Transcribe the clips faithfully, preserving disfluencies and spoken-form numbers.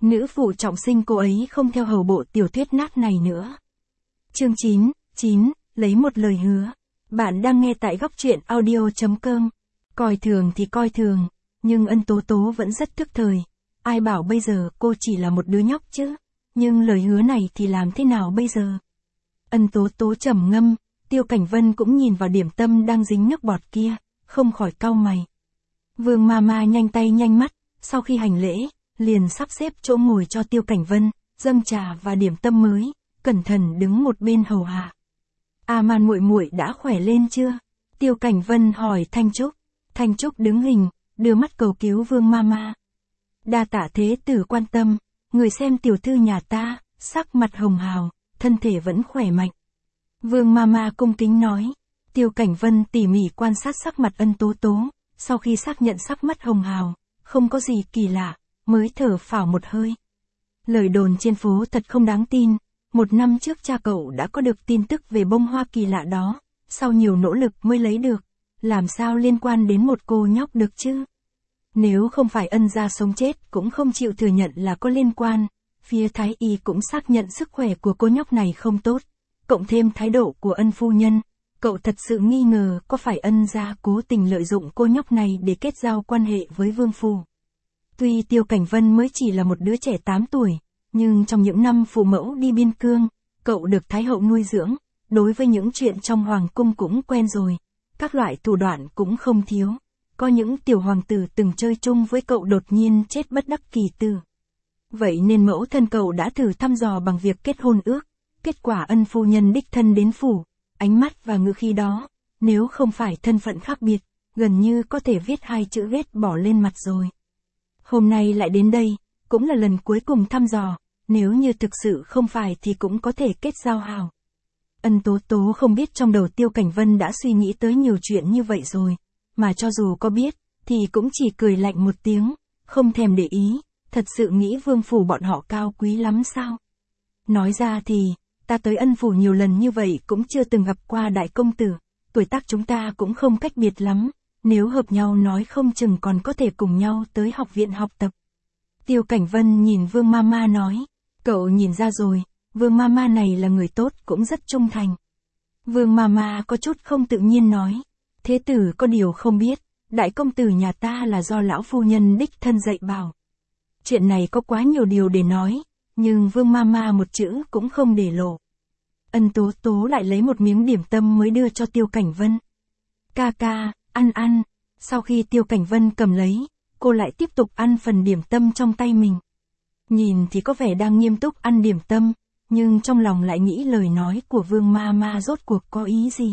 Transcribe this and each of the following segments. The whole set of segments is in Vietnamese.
Nữ phụ trọng sinh cô ấy không theo hầu bộ tiểu thuyết nát này nữa. Chương chín, chín, lấy một lời hứa. Bạn đang nghe tại góc truyện audio chấm com. Coi thường thì coi thường, nhưng Ân Tố Tố vẫn rất thức thời. Ai bảo bây giờ cô chỉ là một đứa nhóc chứ? Nhưng lời hứa này thì làm thế nào bây giờ? Ân Tố Tố trầm ngâm, Tiêu Cảnh Vân cũng nhìn vào điểm tâm đang dính nước bọt kia, không khỏi cau mày. Vương Mama nhanh tay nhanh mắt, sau khi hành lễ, liền sắp xếp chỗ ngồi cho Tiêu Cảnh Vân, dâng trà và điểm tâm mới, cẩn thận đứng một bên hầu hạ. A Man muội muội đã khỏe lên chưa? Tiêu Cảnh Vân hỏi Thanh Trúc. Thanh Trúc đứng hình, đưa mắt cầu cứu Vương Mama. Đa tạ thế tử quan tâm, người xem tiểu thư nhà ta, sắc mặt hồng hào, thân thể vẫn khỏe mạnh. Vương Mama cung kính nói. Tiêu Cảnh Vân tỉ mỉ quan sát sắc mặt Ân Tố Tố, sau khi xác nhận sắc mắt hồng hào, không có gì kỳ lạ, mới thở phào một hơi. Lời đồn trên phố thật không đáng tin, một năm trước cha cậu đã có được tin tức về bông hoa kỳ lạ đó, sau nhiều nỗ lực mới lấy được, làm sao liên quan đến một cô nhóc được chứ? Nếu không phải Ân gia sống chết cũng không chịu thừa nhận là có liên quan, phía Thái Y cũng xác nhận sức khỏe của cô nhóc này không tốt, cộng thêm thái độ của Ân phu nhân, cậu thật sự nghi ngờ có phải Ân gia cố tình lợi dụng cô nhóc này để kết giao quan hệ với Vương phủ. Tuy Tiêu Cảnh Vân mới chỉ là một đứa trẻ tám tuổi, nhưng trong những năm phụ mẫu đi biên cương, cậu được Thái hậu nuôi dưỡng, đối với những chuyện trong hoàng cung cũng quen rồi, các loại thủ đoạn cũng không thiếu. Có những tiểu hoàng tử từng chơi chung với cậu đột nhiên chết bất đắc kỳ tử. Vậy nên mẫu thân cậu đã thử thăm dò bằng việc kết hôn ước, kết quả Ân phu nhân đích thân đến phủ, ánh mắt và ngữ khí đó, nếu không phải thân phận khác biệt, gần như có thể viết hai chữ ghét bỏ lên mặt rồi. Hôm nay lại đến đây, cũng là lần cuối cùng thăm dò, nếu như thực sự không phải thì cũng có thể kết giao hảo. Ân Tố Tố không biết trong đầu Tiêu Cảnh Vân đã suy nghĩ tới nhiều chuyện như vậy rồi, mà cho dù có biết, thì cũng chỉ cười lạnh một tiếng, không thèm để ý, thật sự nghĩ vương phủ bọn họ cao quý lắm sao? Nói ra thì, ta tới Ân phủ nhiều lần như vậy cũng chưa từng gặp qua đại công tử, tuổi tác chúng ta cũng không cách biệt lắm, nếu hợp nhau nói không chừng còn có thể cùng nhau tới học viện học tập. Tiêu Cảnh Vân nhìn Vương Mama nói, cậu nhìn ra rồi, Vương Mama này là người tốt cũng rất trung thành. Vương Mama có chút không tự nhiên nói, thế tử có điều không biết, đại công tử nhà ta là do lão phu nhân đích thân dạy bảo. Chuyện này có quá nhiều điều để nói, nhưng Vương Mama một chữ cũng không để lộ. Ân Tố Tố lại lấy một miếng điểm tâm mới đưa cho Tiêu Cảnh Vân. Ca ca, ăn ăn. Sau khi Tiêu Cảnh Vân cầm lấy, cô lại tiếp tục ăn phần điểm tâm trong tay mình. Nhìn thì có vẻ đang nghiêm túc ăn điểm tâm, nhưng trong lòng lại nghĩ lời nói của Vương Mama rốt cuộc có ý gì.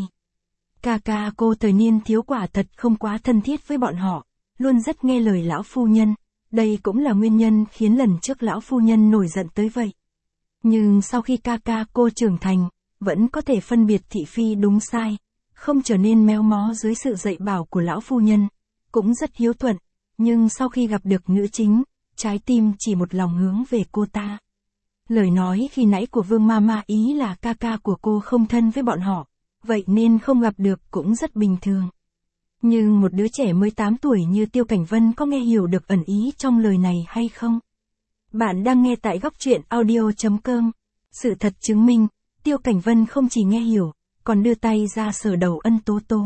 Ca ca cô thời niên thiếu quả thật không quá thân thiết với bọn họ, luôn rất nghe lời lão phu nhân, đây cũng là nguyên nhân khiến lần trước lão phu nhân nổi giận tới vậy. Nhưng sau khi ca ca cô trưởng thành, vẫn có thể phân biệt thị phi đúng sai, không trở nên méo mó dưới sự dạy bảo của lão phu nhân, cũng rất hiếu thuận, nhưng sau khi gặp được nữ chính, trái tim chỉ một lòng hướng về cô ta. Lời nói khi nãy của Vương Mama ý là ca ca của cô không thân với bọn họ, vậy nên không gặp được cũng rất bình thường. Nhưng một đứa trẻ mới tám tuổi như Tiêu Cảnh Vân có nghe hiểu được ẩn ý trong lời này hay không? Bạn đang nghe tại góc truyện audio chấm com. Sự thật chứng minh, Tiêu Cảnh Vân không chỉ nghe hiểu, còn đưa tay ra sờ đầu Ân Tố Tố.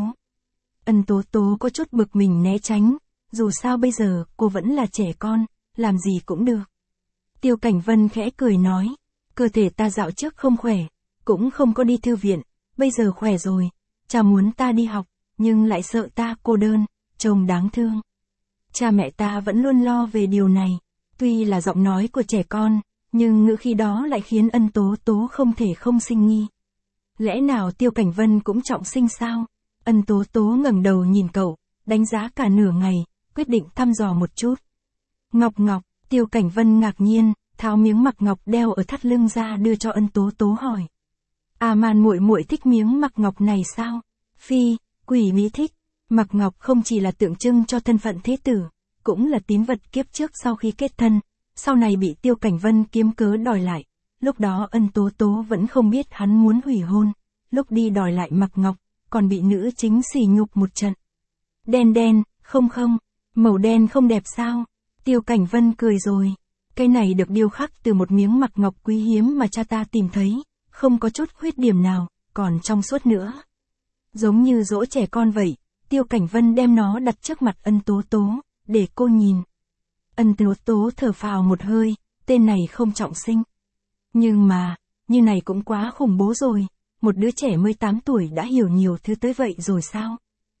Ân Tố Tố có chút bực mình né tránh, dù sao bây giờ cô vẫn là trẻ con, làm gì cũng được. Tiêu Cảnh Vân khẽ cười nói, cơ thể ta dạo trước không khỏe, cũng không có đi thư viện, bây giờ khỏe rồi, cha muốn ta đi học, nhưng lại sợ ta cô đơn, trông đáng thương. Cha mẹ ta vẫn luôn lo về điều này, tuy là giọng nói của trẻ con, nhưng ngữ khí đó lại khiến Ân Tố Tố không thể không sinh nghi. Lẽ nào Tiêu Cảnh Vân cũng trọng sinh sao? Ân Tố Tố ngẩng đầu nhìn cậu, đánh giá cả nửa ngày, quyết định thăm dò một chút. Ngọc ngọc, Tiêu Cảnh Vân ngạc nhiên, tháo miếng mặc ngọc đeo ở thắt lưng ra đưa cho Ân Tố Tố hỏi. A Man muội muội thích miếng mặc ngọc này sao? Phi, quỷ mỹ thích. Mặc ngọc không chỉ là tượng trưng cho thân phận thế tử, cũng là tín vật kiếp trước sau khi kết thân, sau này bị Tiêu Cảnh Vân kiếm cớ đòi lại. Lúc đó Ân Tố Tố vẫn không biết hắn muốn hủy hôn, lúc đi đòi lại mặc ngọc, còn bị nữ chính sỉ nhục một trận. Đen đen, không không, màu đen không đẹp sao? Tiêu Cảnh Vân cười rồi. Cây này được điêu khắc từ một miếng mặt ngọc quý hiếm mà cha ta tìm thấy, không có chút khuyết điểm nào, còn trong suốt nữa. Giống như dỗ trẻ con vậy, Tiêu Cảnh Vân đem nó đặt trước mặt Ân Tố Tố, để cô nhìn. Ân Tố Tố thở phào một hơi, tên này không trọng sinh. Nhưng mà, như này cũng quá khủng bố rồi, một đứa trẻ mười tám tuổi đã hiểu nhiều thứ tới vậy rồi sao?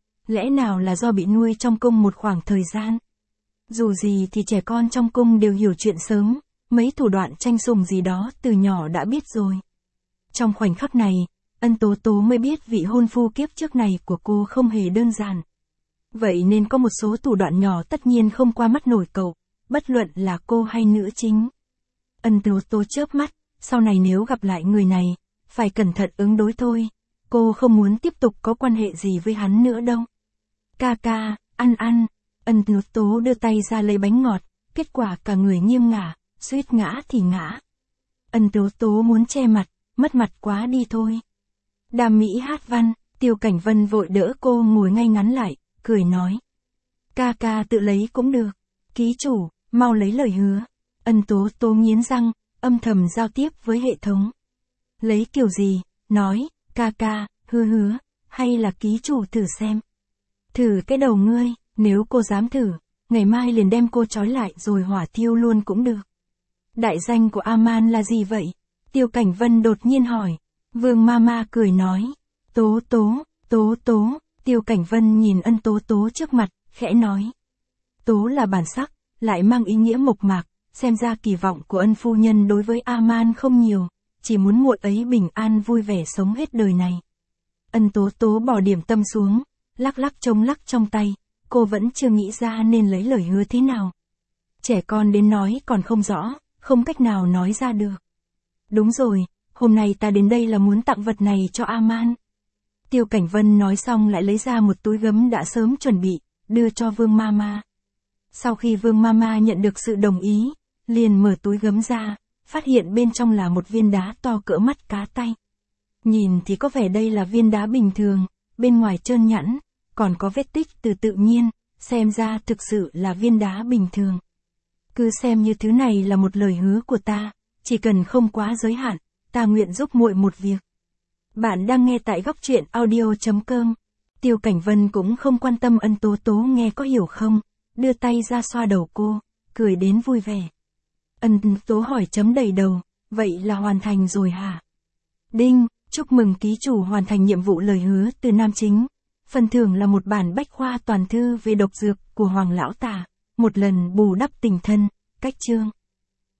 Lẽ nào là do bị nuôi trong cung một khoảng thời gian? Dù gì thì trẻ con trong cung đều hiểu chuyện sớm, mấy thủ đoạn tranh sủng gì đó từ nhỏ đã biết rồi. Trong khoảnh khắc này, Ân Tố Tố mới biết vị hôn phu kiếp trước này của cô không hề đơn giản. Vậy nên có một số thủ đoạn nhỏ tất nhiên không qua mắt nổi cậu, bất luận là cô hay nữ chính. Ân Tố Tố chớp mắt, sau này nếu gặp lại người này, phải cẩn thận ứng đối thôi, cô không muốn tiếp tục có quan hệ gì với hắn nữa đâu. Ca ca, ăn ăn, Ân Tố Tố đưa tay ra lấy bánh ngọt, kết quả cả người nghiêng ngả, suýt ngã thì ngã. Ân Tố Tố muốn che mặt, mất mặt quá đi thôi. Đàm Mỹ hát văn, Tiêu Cảnh Vân vội đỡ cô ngồi ngay ngắn lại, cười nói. Ca ca tự lấy cũng được, ký chủ, mau lấy lời hứa. Ân Tố Tố nghiến răng, âm thầm giao tiếp với hệ thống. Lấy kiểu gì, nói, ca ca, hứa hứa, hay là ký chủ thử xem. Thử cái đầu ngươi, nếu cô dám thử, ngày mai liền đem cô trói lại rồi hỏa thiêu luôn cũng được. Đại danh của A-man là gì vậy? Tiêu Cảnh Vân đột nhiên hỏi. Vương Mama cười nói. Tố Tố, Tố Tố, Tiêu Cảnh Vân nhìn Ân Tố Tố trước mặt, khẽ nói. Tố là bản sắc, lại mang ý nghĩa mộc mạc, xem ra kỳ vọng của Ân phu nhân đối với A-man không nhiều, chỉ muốn muội ấy bình an vui vẻ sống hết đời này. Ân Tố Tố bỏ điểm tâm xuống, lắc lắc trông lắc trong tay, cô vẫn chưa nghĩ ra nên lấy lời hứa thế nào. Trẻ con đến nói còn không rõ, không cách nào nói ra được. Đúng rồi, hôm nay ta đến đây là muốn tặng vật này cho A-man. Tiêu Cảnh Vân nói xong lại lấy ra một túi gấm đã sớm chuẩn bị, đưa cho Vương Mama. Sau khi Vương Mama nhận được sự đồng ý, liền mở túi gấm ra, phát hiện bên trong là một viên đá to cỡ mắt cá tay. Nhìn thì có vẻ đây là viên đá bình thường, bên ngoài trơn nhẵn, còn có vết tích từ tự nhiên, xem ra thực sự là viên đá bình thường. Cứ xem như thứ này là một lời hứa của ta, chỉ cần không quá giới hạn, ta nguyện giúp muội một việc. Bạn đang nghe tại góc truyện audio chấm com. Tiêu Cảnh Vân cũng không quan tâm Ân Tố Tố nghe có hiểu không, đưa tay ra xoa đầu cô, cười đến vui vẻ. Ân Tố hỏi chấm đầy đầu, vậy là hoàn thành rồi hả? Đinh, chúc mừng ký chủ hoàn thành nhiệm vụ lời hứa từ nam chính. Phần thưởng là một bản bách khoa toàn thư về độc dược của Hoàng Lão Tả, một lần bù đắp tình thân, cách chương.